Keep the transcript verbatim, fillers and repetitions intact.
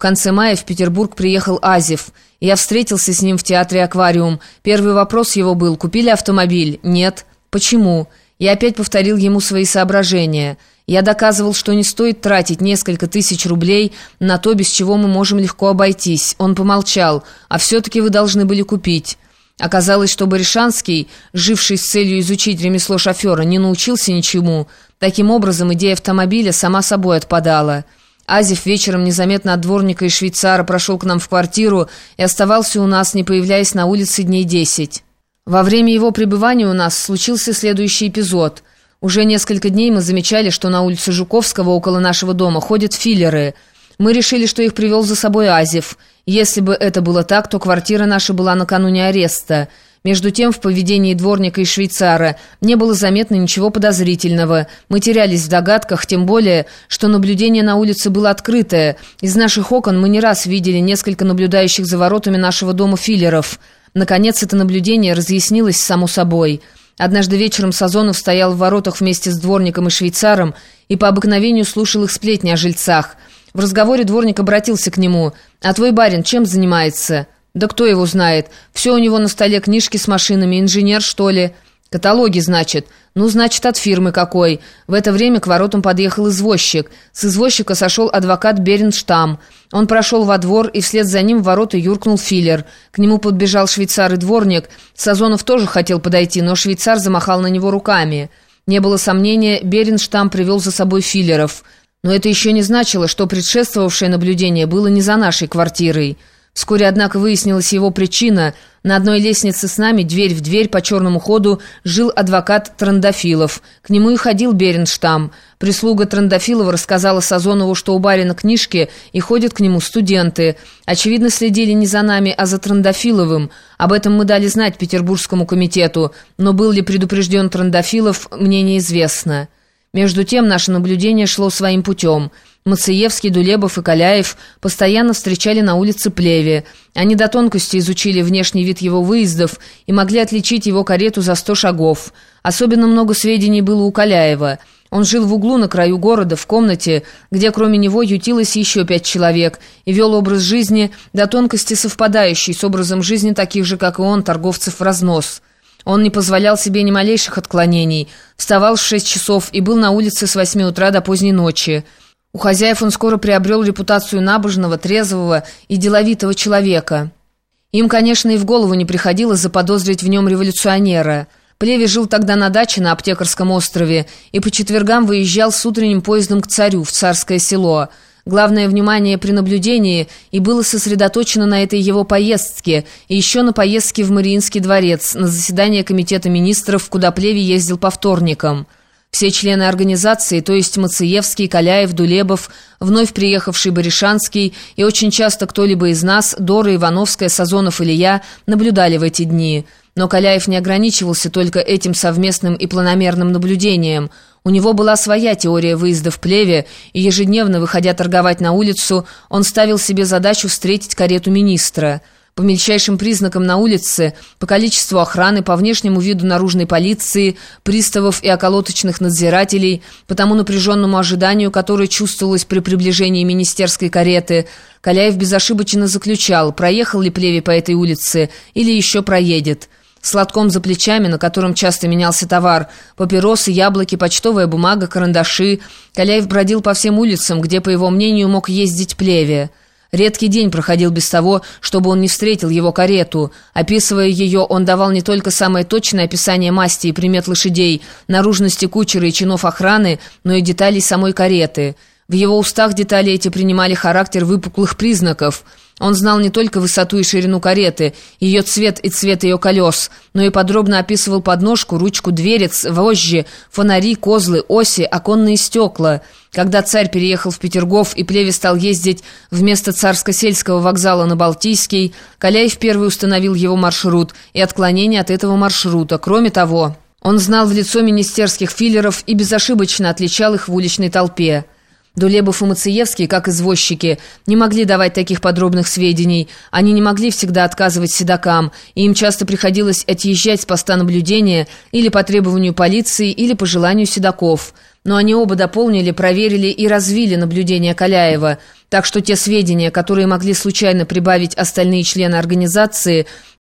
конце мая в Петербург приехал Азев. Я встретился с ним в театре «Аквариум». Первый вопрос его был: «Купили автомобиль?» «Нет». «Почему?» Я опять повторил ему свои соображения. Я доказывал, что не стоит тратить несколько тысяч рублей на то, без чего мы можем легко обойтись. Он помолчал. «А все-таки вы должны были купить». Оказалось, что Баришанский, живший с целью изучить ремесло шофера, не научился ничему. Таким образом, идея автомобиля сама собой отпадала. Азев вечером незаметно от дворника и швейцара прошел к нам в квартиру и оставался у нас, не появляясь на улице дней десять. Во время его пребывания у нас случился следующий эпизод. Уже несколько дней мы замечали, что на улице Жуковского около нашего дома ходят филлеры. Мы решили, что их привел за собой Азев. Если бы это было так, то квартира наша была накануне ареста. Между тем, в поведении дворника и швейцара не было заметно ничего подозрительного. Мы терялись в догадках, тем более, что наблюдение на улице было открытое. Из наших окон мы не раз видели несколько наблюдающих за воротами нашего дома филлеров. Наконец, это наблюдение разъяснилось само собой. Однажды вечером Сазонов стоял в воротах вместе с дворником и швейцаром и по обыкновению слушал их сплетни о жильцах. В разговоре дворник обратился к нему: «А твой барин чем занимается?» «Да кто его знает? Все у него на столе книжки с машинами, инженер, что ли?» «Каталоги, значит?» «Ну, значит, от фирмы какой». В это время к воротам подъехал извозчик. С извозчика сошел адвокат Беренштам. Он прошел во двор, и вслед за ним в ворота юркнул филлер. К нему подбежал швейцар и дворник. Сазонов тоже хотел подойти, но швейцар замахал на него руками. Не было сомнения, Беренштам привел за собой филлеров. Но это еще не значило, что предшествовавшее наблюдение было не за нашей квартирой. Вскоре, однако, выяснилась его причина. На одной лестнице с нами, дверь в дверь по черному ходу, жил адвокат Трандафилов. К нему и ходил Беренштам. Прислуга Трандафилова рассказала Сазонову, что у барина книжки, и ходят к нему студенты. Очевидно, следили не за нами, а за Трандафиловым. Об этом мы дали знать Петербургскому комитету, но был ли предупрежден Трандафилов, мне неизвестно. Между тем, наше наблюдение шло своим путем. Мациевский, Дулебов и Каляев постоянно встречали на улице Плеве. Они до тонкости изучили внешний вид его выездов и могли отличить его карету за сто шагов. Особенно много сведений было у Каляева. Он жил в углу на краю города, в комнате, где кроме него ютилось еще пять человек, и вел образ жизни до тонкости совпадающий с образом жизни таких же, как и он, торговцев в разнос. Он не позволял себе ни малейших отклонений, вставал в шесть часов и был на улице с восьми утра до поздней ночи. У хозяев он скоро приобрел репутацию набожного, трезвого и деловитого человека. Им, конечно, и в голову не приходило заподозрить в нем революционера. Плеве жил тогда на даче на Аптекарском острове и по четвергам выезжал с утренним поездом к царю в Царское село. Главное внимание при наблюдении и было сосредоточено на этой его поездке, и еще на поездке в Мариинский дворец, на заседание комитета министров, куда Плеве ездил по вторникам. Все члены организации, то есть Мациевский, Каляев, Дулебов, вновь приехавший Баришанский и очень часто кто-либо из нас, Дора, Ивановская, Сазонов или я, наблюдали в эти дни. Но Каляев не ограничивался только этим совместным и планомерным наблюдением. У него была своя теория выезда в Плеве, и ежедневно, выходя торговать на улицу, он ставил себе задачу встретить карету министра. По мельчайшим признакам на улице, по количеству охраны, по внешнему виду наружной полиции, приставов и околоточных надзирателей, по тому напряженному ожиданию, которое чувствовалось при приближении министерской кареты, Каляев безошибочно заключал, проехал ли Плеве по этой улице или еще проедет. С лотком за плечами, на котором часто менялся товар, папиросы, яблоки, почтовая бумага, карандаши, Каляев бродил по всем улицам, где, по его мнению, мог ездить Плеве. Редкий день проходил без того, чтобы он не встретил его карету. Описывая ее, он давал не только самое точное описание масти и примет лошадей, наружности кучера и чинов охраны, но и деталей самой кареты. В его устах детали эти принимали характер выпуклых признаков. Он знал не только высоту и ширину кареты, ее цвет и цвет ее колес, но и подробно описывал подножку, ручку, дверец, вожжи, фонари, козлы, оси, оконные стекла. Когда царь переехал в Петергоф и Плеве стал ездить вместо Царско-сельского вокзала на Балтийский, Каляев первый установил его маршрут и отклонение от этого маршрута. Кроме того, он знал в лицо министерских филлеров и безошибочно отличал их в уличной толпе. Дулебов и Мациевский, как извозчики, не могли давать таких подробных сведений. Они не могли всегда отказывать седокам, и им часто приходилось отъезжать с поста наблюдения или по требованию полиции, или по желанию седоков. но они оба дополнили, проверили и развили наблюдения Каляева, так что те сведения, которые могли случайно прибавить остальные члены организации,